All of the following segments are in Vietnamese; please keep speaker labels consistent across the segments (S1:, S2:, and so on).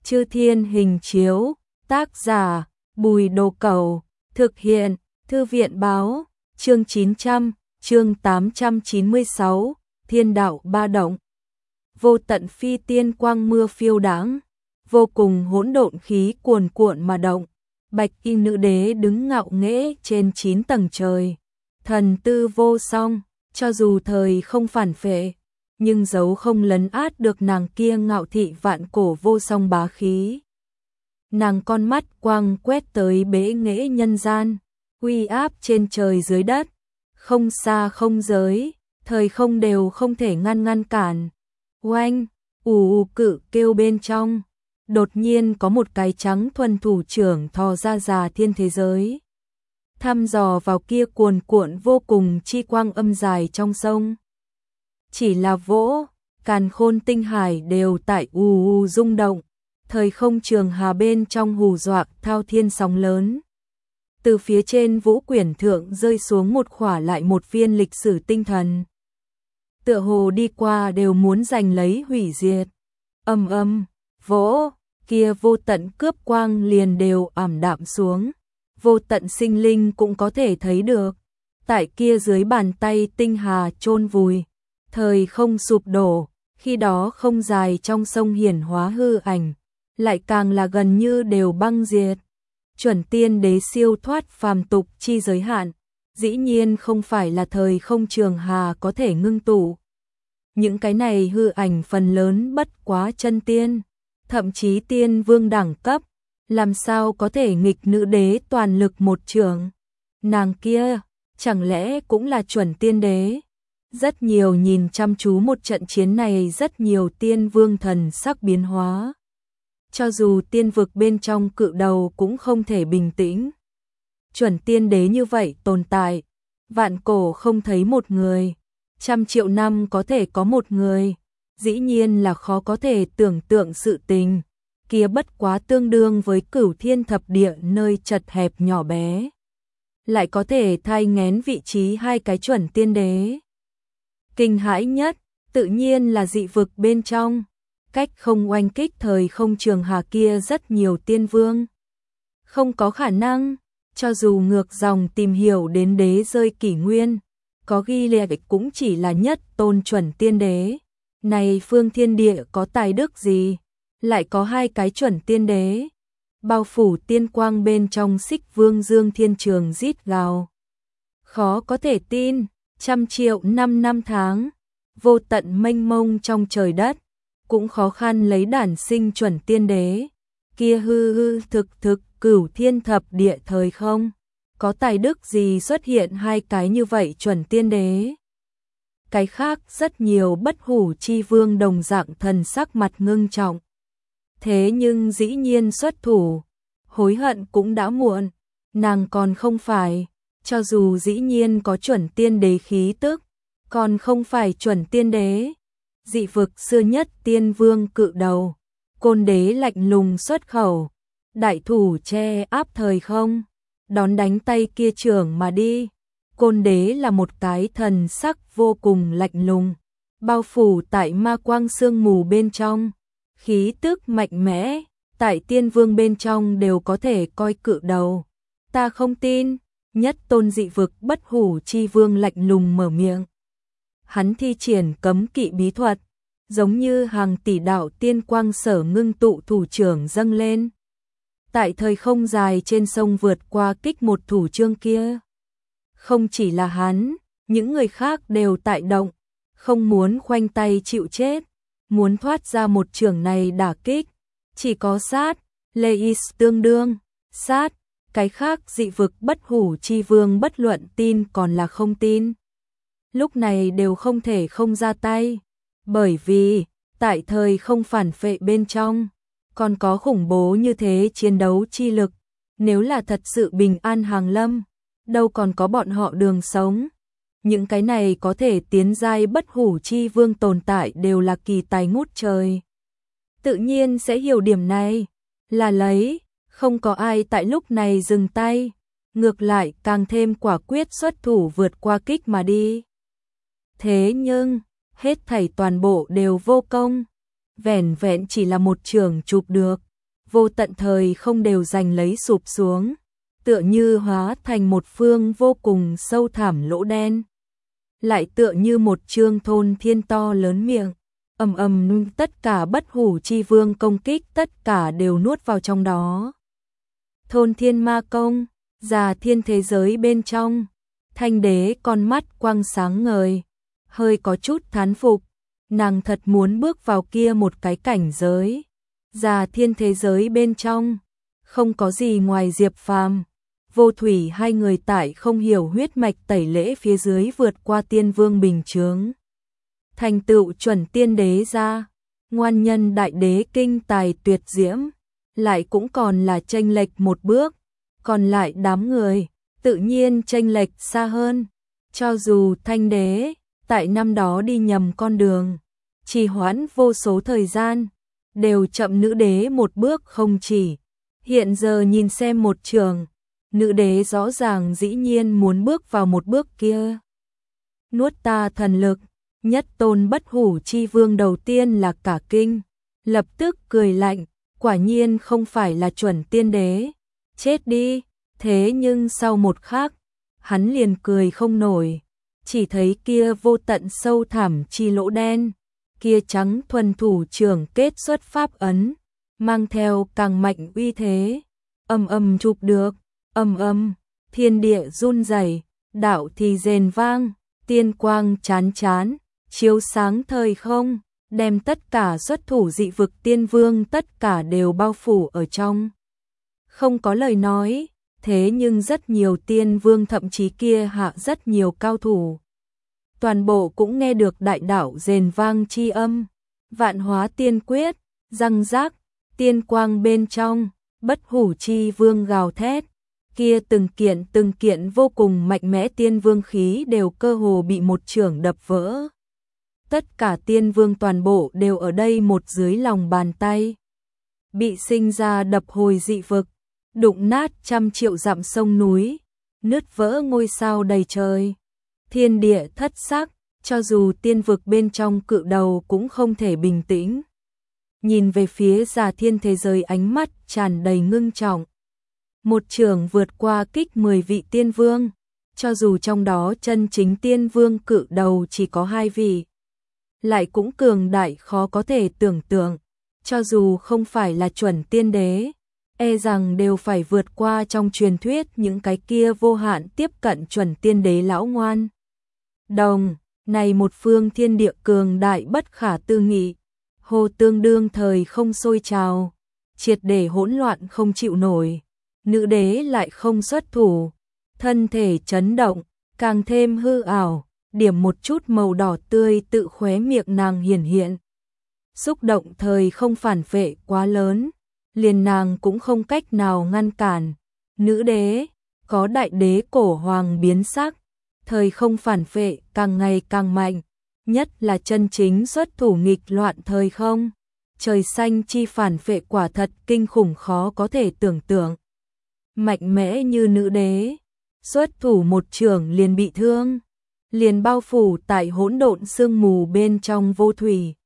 S1: Chư Thiên Hình Chiếu, tác giả, Bùi Đồ Cẩu, thực hiện, Thư viện Báo, chương 900, chương 896, Thiên Đạo Ba Động. Vô tận phi tiên quang mưa phiêu đãng, vô cùng hỗn độn khí cuồn cuộn mà động. Bạch y nữ đế đứng ngạo nghễ trên 9 tầng trời, thần tư vô song, cho dù thời không phản phệ, nhưng dấu không lấn át được nàng kia ngạo thị vạn cổ vô song bá khí. Nàng con mắt quang quét tới bế nghễ nhân gian, uy áp trên trời dưới đất, không xa không giới, thời không đều không thể ngăn cản. Oanh, ù cự kêu bên trong, đột nhiên có một cái trắng thuần thủ trưởng thò ra già thiên thế giới, thăm dò vào kia cuồn cuộn vô cùng chi quang âm dài trong sông. Chỉ là vỗ, càn khôn tinh hải đều tại ù rung động, thời không trường hà bên trong hù dọa thao thiên sóng lớn. Từ phía trên vũ quyển thượng rơi xuống một khỏa lại một viên lịch sử tinh thần, tựa hồ đi qua đều muốn giành lấy hủy diệt. Vỗ, kia vô tận cướp quang liền đều ảm đạm xuống, vô tận sinh linh cũng có thể thấy được, tại kia dưới bàn tay tinh hà chôn vùi, thời không sụp đổ, khi đó không dài trong sông hiển hóa hư ảnh, lại càng là gần như đều băng diệt. Chuẩn tiên đế siêu thoát phàm tục chi giới hạn, dĩ nhiên không phải là thời không trường hà có thể ngưng tụ. Những cái này hư ảnh phần lớn bất quá chân tiên, thậm chí tiên vương đẳng cấp, làm sao có thể nghịch nữ đế toàn lực một trường. Nàng kia, chẳng lẽ cũng là chuẩn tiên đế? Rất nhiều nhìn chăm chú một trận chiến này, rất nhiều tiên vương thần sắc biến hóa. Cho dù tiên vực bên trong cự đầu cũng không thể bình tĩnh. Chuẩn tiên đế như vậy tồn tại, vạn cổ không thấy một người, 100 triệu năm có thể có một người, dĩ nhiên là khó có thể tưởng tượng sự tình, kia bất quá tương đương với cửu thiên thập địa nơi chật hẹp nhỏ bé. Lại có thể thai nghén vị trí hai cái chuẩn tiên đế. Kinh hãi nhất, tự nhiên là dị vực bên trong, cách không oanh kích thời không trường hà kia rất nhiều tiên vương. Không có khả năng, cho dù ngược dòng tìm hiểu đến đế rơi kỷ nguyên, có ghi lệ cũng chỉ là nhất tôn chuẩn tiên đế. Này phương thiên địa có tài đức gì, lại có hai cái chuẩn tiên đế, bao phủ tiên quang bên trong Xích Vương Dương Thiên Trường rít gào. Khó có thể tin, 100 triệu năm tháng, vô tận mênh mông trong trời đất, cũng khó khăn lấy đản sinh chuẩn tiên đế, kia hư thực cửu thiên thập địa thời không, có tài đức gì xuất hiện hai cái như vậy chuẩn tiên đế. Cái khác rất nhiều bất hủ chi vương đồng dạng thần sắc mặt ngưng trọng. Thế nhưng dĩ nhiên xuất thủ, hối hận cũng đã muộn, nàng còn không phải, cho dù dĩ nhiên có chuẩn tiên đế khí tức, còn không phải chuẩn tiên đế. Dị vực xưa nhất tiên vương cự đầu, côn đế lạnh lùng xuất khẩu, đại thủ che áp thời không, đón đánh tay kia trưởng mà đi. Côn đế là một cái thần sắc vô cùng lạnh lùng, bao phủ tại ma quang sương mù bên trong, khí tức mạnh mẽ, tại tiên vương bên trong đều có thể coi cự đầu. Ta không tin, nhất tôn dị vực bất hủ chi vương lạnh lùng mở miệng. Hắn thi triển cấm kỵ bí thuật, giống như hàng tỷ đạo tiên quang sở ngưng tụ thủ trưởng dâng lên. Tại thời không dài trên sông vượt qua kích một thủ chương kia. Không chỉ là hắn, những người khác đều tại động, không muốn khoanh tay chịu chết, muốn thoát ra một trường này đả kích. Chỉ có sát, Leis tương đương, sát, cái khác dị vực bất hủ chi vương bất luận tin còn là không tin. Lúc này đều không thể không ra tay, bởi vì, tại thời không phản phệ bên trong, còn có khủng bố như thế chiến đấu chi lực, nếu là thật sự bình an hàng lâm, đâu còn có bọn họ đường sống. Những cái này có thể tiến giai bất hủ chi vương tồn tại đều là kỳ tài ngút trời. Tự nhiên sẽ hiểu điểm này, là lấy, không có ai tại lúc này dừng tay, ngược lại càng thêm quả quyết xuất thủ vượt qua kích mà đi. Thế nhưng, hết thảy toàn bộ đều vô công, vẻn vẹn chỉ là một trường chụp được, vô tận thời không đều giành lấy sụp xuống, tựa như hóa thành một phương vô cùng sâu thẳm lỗ đen. Lại tựa như một trương thôn thiên to lớn miệng, ầm ầm tất cả bất hủ chi vương công kích tất cả đều nuốt vào trong đó. Thôn thiên ma công, già thiên thế giới bên trong, Thanh đế con mắt quang sáng ngời, hơi có chút thán phục, nàng thật muốn bước vào kia một cái cảnh giới. Già thiên thế giới bên trong, không có gì ngoài Diệp Phàm, Vô Thủy hai người tại không hiểu huyết mạch tẩy lễ phía dưới vượt qua tiên vương bình chướng. Thành tựu chuẩn tiên đế ra, ngoan nhân đại đế kinh tài tuyệt diễm, lại cũng còn là chênh lệch một bước, còn lại đám người, tự nhiên chênh lệch xa hơn. Cho dù Thanh đế, tại năm đó đi nhầm con đường, trì hoãn vô số thời gian, đều chậm nữ đế một bước không chỉ. Hiện giờ nhìn xem một trường, nữ đế rõ ràng dĩ nhiên muốn bước vào một bước kia. Nuốt ta thần lực, nhất tôn bất hủ chi vương đầu tiên là cả kinh, lập tức cười lạnh, quả nhiên không phải là chuẩn tiên đế, chết đi. Thế nhưng sau một khắc, hắn liền cười không nổi, chỉ thấy kia vô tận sâu thẳm chi lỗ đen, kia trắng thuần thủ trưởng kết xuất pháp ấn, mang theo càng mạnh uy thế, ầm ầm chụp được, ầm ầm, thiên địa run rẩy, đạo thì rền vang, tiên quang chán chán, chiếu sáng thời không, đem tất cả xuất thủ dị vực tiên vương tất cả đều bao phủ ở trong. Không có lời nói, thế nhưng rất nhiều tiên vương thậm chí kia hạ rất nhiều cao thủ. Toàn bộ cũng nghe được đại đạo rền vang chi âm, vạn hóa tiên quyết, răng rác, tiên quang bên trong, bất hủ chi vương gào thét, kia từng kiện vô cùng mạnh mẽ tiên vương khí đều cơ hồ bị một chưởng đập vỡ. Tất cả tiên vương toàn bộ đều ở đây một dưới lòng bàn tay. Bị sinh ra đập hồi dị vực, đụng nát trăm triệu dặm sông núi, nứt vỡ ngôi sao đầy trời. Thiên địa thất sắc, cho dù tiên vực bên trong cự đầu cũng không thể bình tĩnh. Nhìn về phía già thiên thế giới ánh mắt tràn đầy ngưng trọng. Một trường vượt qua kích 10 vị tiên vương, cho dù trong đó chân chính tiên vương cự đầu chỉ có 2 vị. Lại cũng cường đại khó có thể tưởng tượng, cho dù không phải là chuẩn tiên đế, e rằng đều phải vượt qua trong truyền thuyết những cái kia vô hạn tiếp cận chuẩn tiên đế lão ngoan. Đồng, này một phương thiên địa cường đại bất khả tư nghị, hồ tương đương thời không sôi trào, triệt để hỗn loạn không chịu nổi, nữ đế lại không xuất thủ, thân thể chấn động, càng thêm hư ảo, điểm một chút màu đỏ tươi tự khóe miệng nàng hiển hiện. Xúc động thời không phản vệ quá lớn, liền nàng cũng không cách nào ngăn cản. Nữ đế, có đại đế cổ hoàng biến sắc, thời không phản vệ càng ngày càng mạnh, nhất là chân chính xuất thủ nghịch loạn thời không. Trời xanh chi phản vệ quả thật kinh khủng khó có thể tưởng tượng. Mạnh mẽ như nữ đế, xuất thủ một trường liền bị thương, liền bao phủ tại hỗn độn sương mù bên trong. Vô Thủy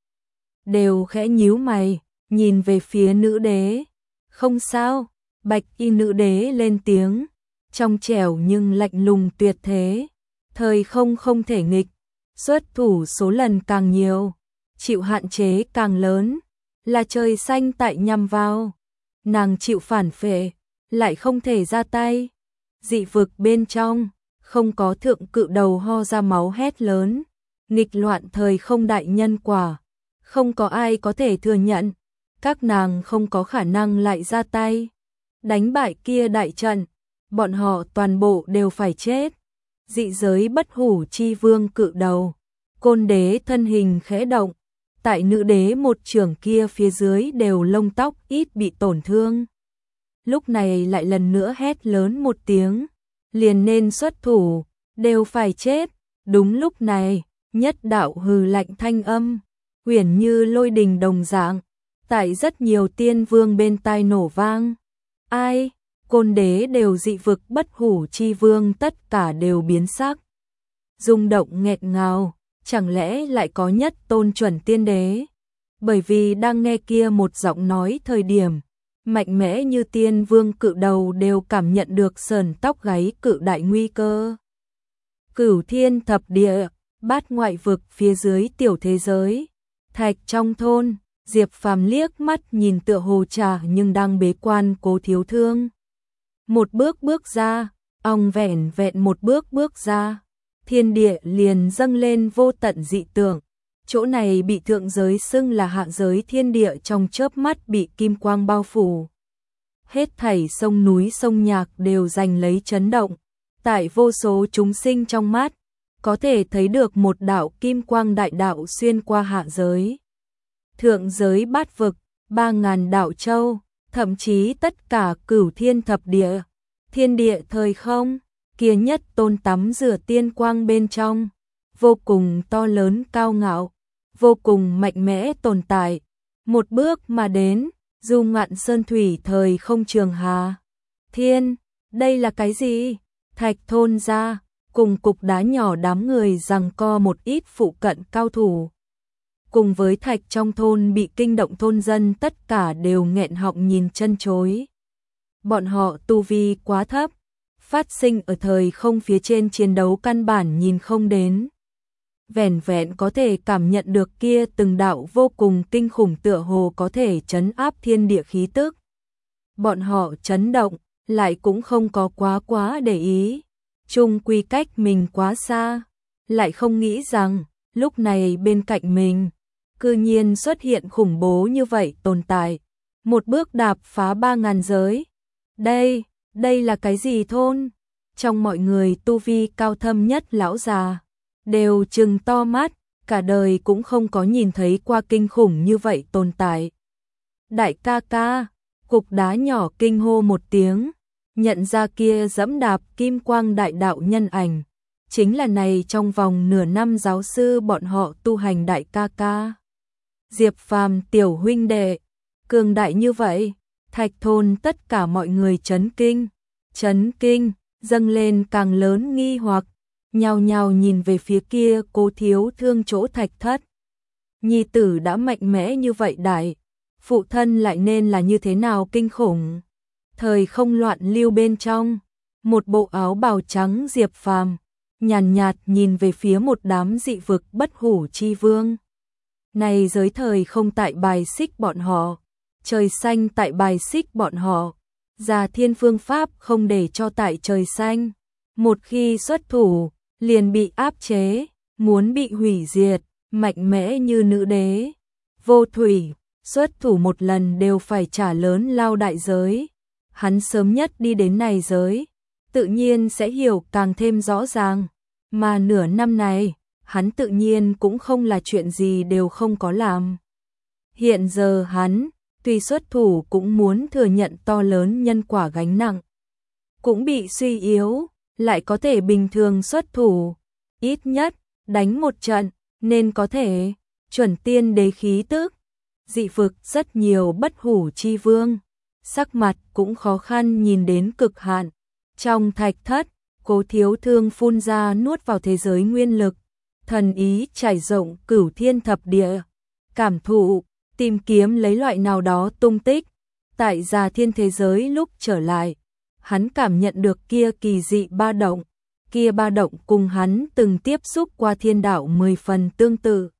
S1: đều khẽ nhíu mày, nhìn về phía nữ đế. Không sao, bạch y nữ đế lên tiếng, trong trẻo nhưng lạnh lùng tuyệt thế. Thời không không thể nghịch, xuất thủ số lần càng nhiều, chịu hạn chế càng lớn, là trời xanh tại nhằm vào. Nàng chịu phản phệ, lại không thể ra tay. Dị vực bên trong, không có thượng cự đầu ho ra máu hét lớn, nghịch loạn thời không đại nhân quả, không có ai có thể thừa nhận, các nàng không có khả năng lại ra tay. Đánh bại kia đại trận, bọn họ toàn bộ đều phải chết. Dị giới bất hủ chi vương cự đầu, côn đế thân hình khẽ động, tại nữ đế một trường kia phía dưới đều lông tóc ít bị tổn thương. Lúc này lại lần nữa hét lớn một tiếng, liền nên xuất thủ, đều phải chết. Đúng lúc này, nhất đạo hừ lạnh thanh âm, huyền như lôi đình đồng dạng, tại rất nhiều tiên vương bên tai nổ vang. Ai? Côn đế đều dị vực bất hủ chi vương tất cả đều biến sắc. Rung động nghẹt ngào, chẳng lẽ lại có nhất tôn chuẩn tiên đế? Bởi vì đang nghe kia một giọng nói thời điểm, mạnh mẽ như tiên vương cự đầu đều cảm nhận được sởn tóc gáy cự đại nguy cơ. Cửu thiên thập địa, bát ngoại vực phía dưới tiểu thế giới, thạch trong thôn, Diệp Phàm liếc mắt nhìn tựa hồ trà nhưng đang bế quan Cố Thiếu Thương. Một bước bước ra, ong vẹn vẹn một bước bước ra, thiên địa liền dâng lên vô tận dị tượng. Chỗ này bị thượng giới xưng là hạ giới thiên địa trong chớp mắt bị kim quang bao phủ. Hết thảy sông núi sông nhạc đều giành lấy chấn động. Tại vô số chúng sinh trong mắt, có thể thấy được một đạo kim quang đại đạo xuyên qua hạ giới. Thượng giới bát vực, 3.000 đạo châu, thậm chí tất cả cửu thiên thập địa, thiên địa thời không, kia nhất tôn tắm rửa tiên quang bên trong, vô cùng to lớn cao ngạo, vô cùng mạnh mẽ tồn tại. Một bước mà đến, du ngạn sơn thủy thời không trường hà. Thiên, đây là cái gì? Thạch thôn ra, cùng cục đá nhỏ đám người giằng co một ít phụ cận cao thủ. Cùng với thạch trong thôn bị kinh động thôn dân tất cả đều nghẹn họng nhìn chân chối. Bọn họ tu vi quá thấp, phát sinh ở thời không phía trên chiến đấu căn bản nhìn không đến. Vẻn vẹn có thể cảm nhận được kia từng đạo vô cùng kinh khủng tựa hồ có thể trấn áp thiên địa khí tức. Bọn họ chấn động, lại cũng không có quá để ý. Chung quy cách mình quá xa, lại không nghĩ rằng lúc này bên cạnh mình cư nhiên xuất hiện khủng bố như vậy tồn tại. Một bước đạp phá 3.000 giới. Đây là cái gì thôn? Trong mọi người tu vi cao thâm nhất lão già đều trừng to mắt, cả đời cũng không có nhìn thấy qua kinh khủng như vậy tồn tại. Đại ca ca, cục đá nhỏ kinh hô một tiếng, nhận ra kia dẫm đạp kim quang đại đạo nhân ảnh, chính là này trong vòng nửa năm giáo sư bọn họ tu hành đại ca ca. Diệp Phàm tiểu huynh đệ, cường đại như vậy, thạch thôn tất cả mọi người chấn kinh, dâng lên càng lớn nghi hoặc, nhao nhao nhìn về phía kia Cố Thiếu Thương chỗ thạch thất. Nhi tử đã mạnh mẽ như vậy đại, phụ thân lại nên là như thế nào kinh khủng. Thời không loạn lưu bên trong, một bộ áo bào trắng Diệp Phàm nhàn nhạt nhìn về phía một đám dị vực bất hủ chi vương. Này giới thời không tại bài xích bọn họ, trời xanh tại bài xích bọn họ, Già Thiên phương pháp không để cho tại trời xanh. Một khi xuất thủ, liền bị áp chế, muốn bị hủy diệt, mạnh mẽ như nữ đế. Vô thủy, xuất thủ một lần đều phải trả lớn lao đại giới. Hắn sớm nhất đi đến này giới, tự nhiên sẽ hiểu càng thêm rõ ràng. Mà nửa năm này, hắn tự nhiên cũng không là chuyện gì đều không có làm. Hiện giờ hắn, tuy xuất thủ cũng muốn thừa nhận to lớn nhân quả gánh nặng. Cũng bị suy yếu, lại có thể bình thường xuất thủ. Ít nhất, đánh một trận, nên có thể, chuẩn tiên đế khí tức. Dị vực rất nhiều bất hủ chi vương, sắc mặt cũng khó khăn nhìn đến cực hạn. Trong thạch thất, Cố Thiếu Thương phun ra nuốt vào thế giới nguyên lực, thần ý trải rộng cửu thiên thập địa, cảm thụ, tìm kiếm lấy loại nào đó tung tích. Tại Già Thiên thế giới lúc trở lại, hắn cảm nhận được kia kỳ dị ba động, kia ba động cùng hắn từng tiếp xúc qua thiên đạo 10 phần tương tự.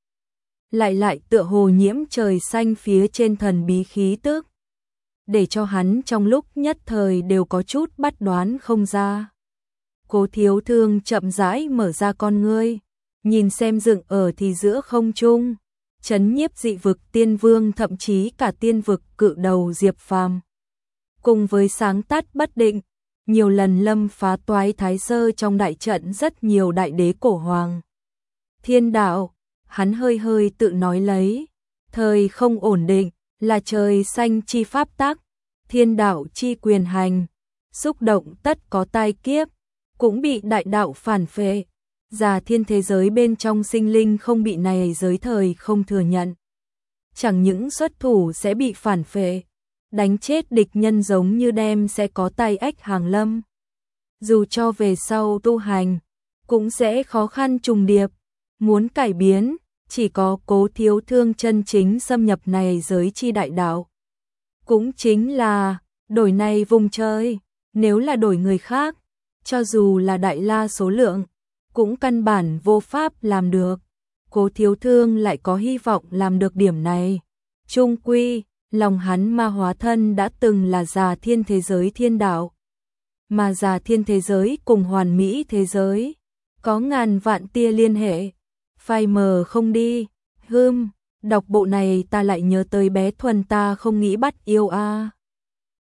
S1: Lại tựa hồ nhiễm trời xanh phía trên thần bí khí tức, để cho hắn trong lúc nhất thời đều có chút bắt đoán không ra. Cố Thiếu Thương chậm rãi mở ra con ngươi, nhìn xem dựng ở thì giữa không trung, chấn nhiếp dị vực tiên vương thậm chí cả tiên vực cự đầu Diệp Phàm. Cùng với sáng tắt bất định, nhiều lần lâm phá toái thái sơ trong đại trận rất nhiều đại đế cổ hoàng. Thiên đạo, hắn hơi tự nói lấy, thời không ổn định, là trời xanh chi pháp tắc, thiên đạo chi quyền hành, xúc động tất có tai kiếp, cũng bị đại đạo phản phệ. Già Thiên thế giới bên trong sinh linh không bị này giới thời không thừa nhận. Chẳng những xuất thủ sẽ bị phản phệ, đánh chết địch nhân giống như đem sẽ có tai ách hàng lâm. Dù cho về sau tu hành, cũng sẽ khó khăn trùng điệp, muốn cải biến, chỉ có Cố Thiếu Thương chân chính xâm nhập này giới chi đại đạo. Cũng chính là đổi này vùng chơi, nếu là đổi người khác, cho dù là đại la số lượng, cũng căn bản vô pháp làm được. Cố Thiếu Thương lại có hy vọng làm được điểm này. Trung quy, lòng hắn ma hóa thân đã từng là già thiên thế giới thiên đạo. Mà già thiên thế giới cùng hoàn mỹ thế giới, có ngàn vạn tia liên hệ. Phai mờ không đi, đọc bộ này ta lại nhớ tới bé Thuần ta không nghĩ bắt yêu a.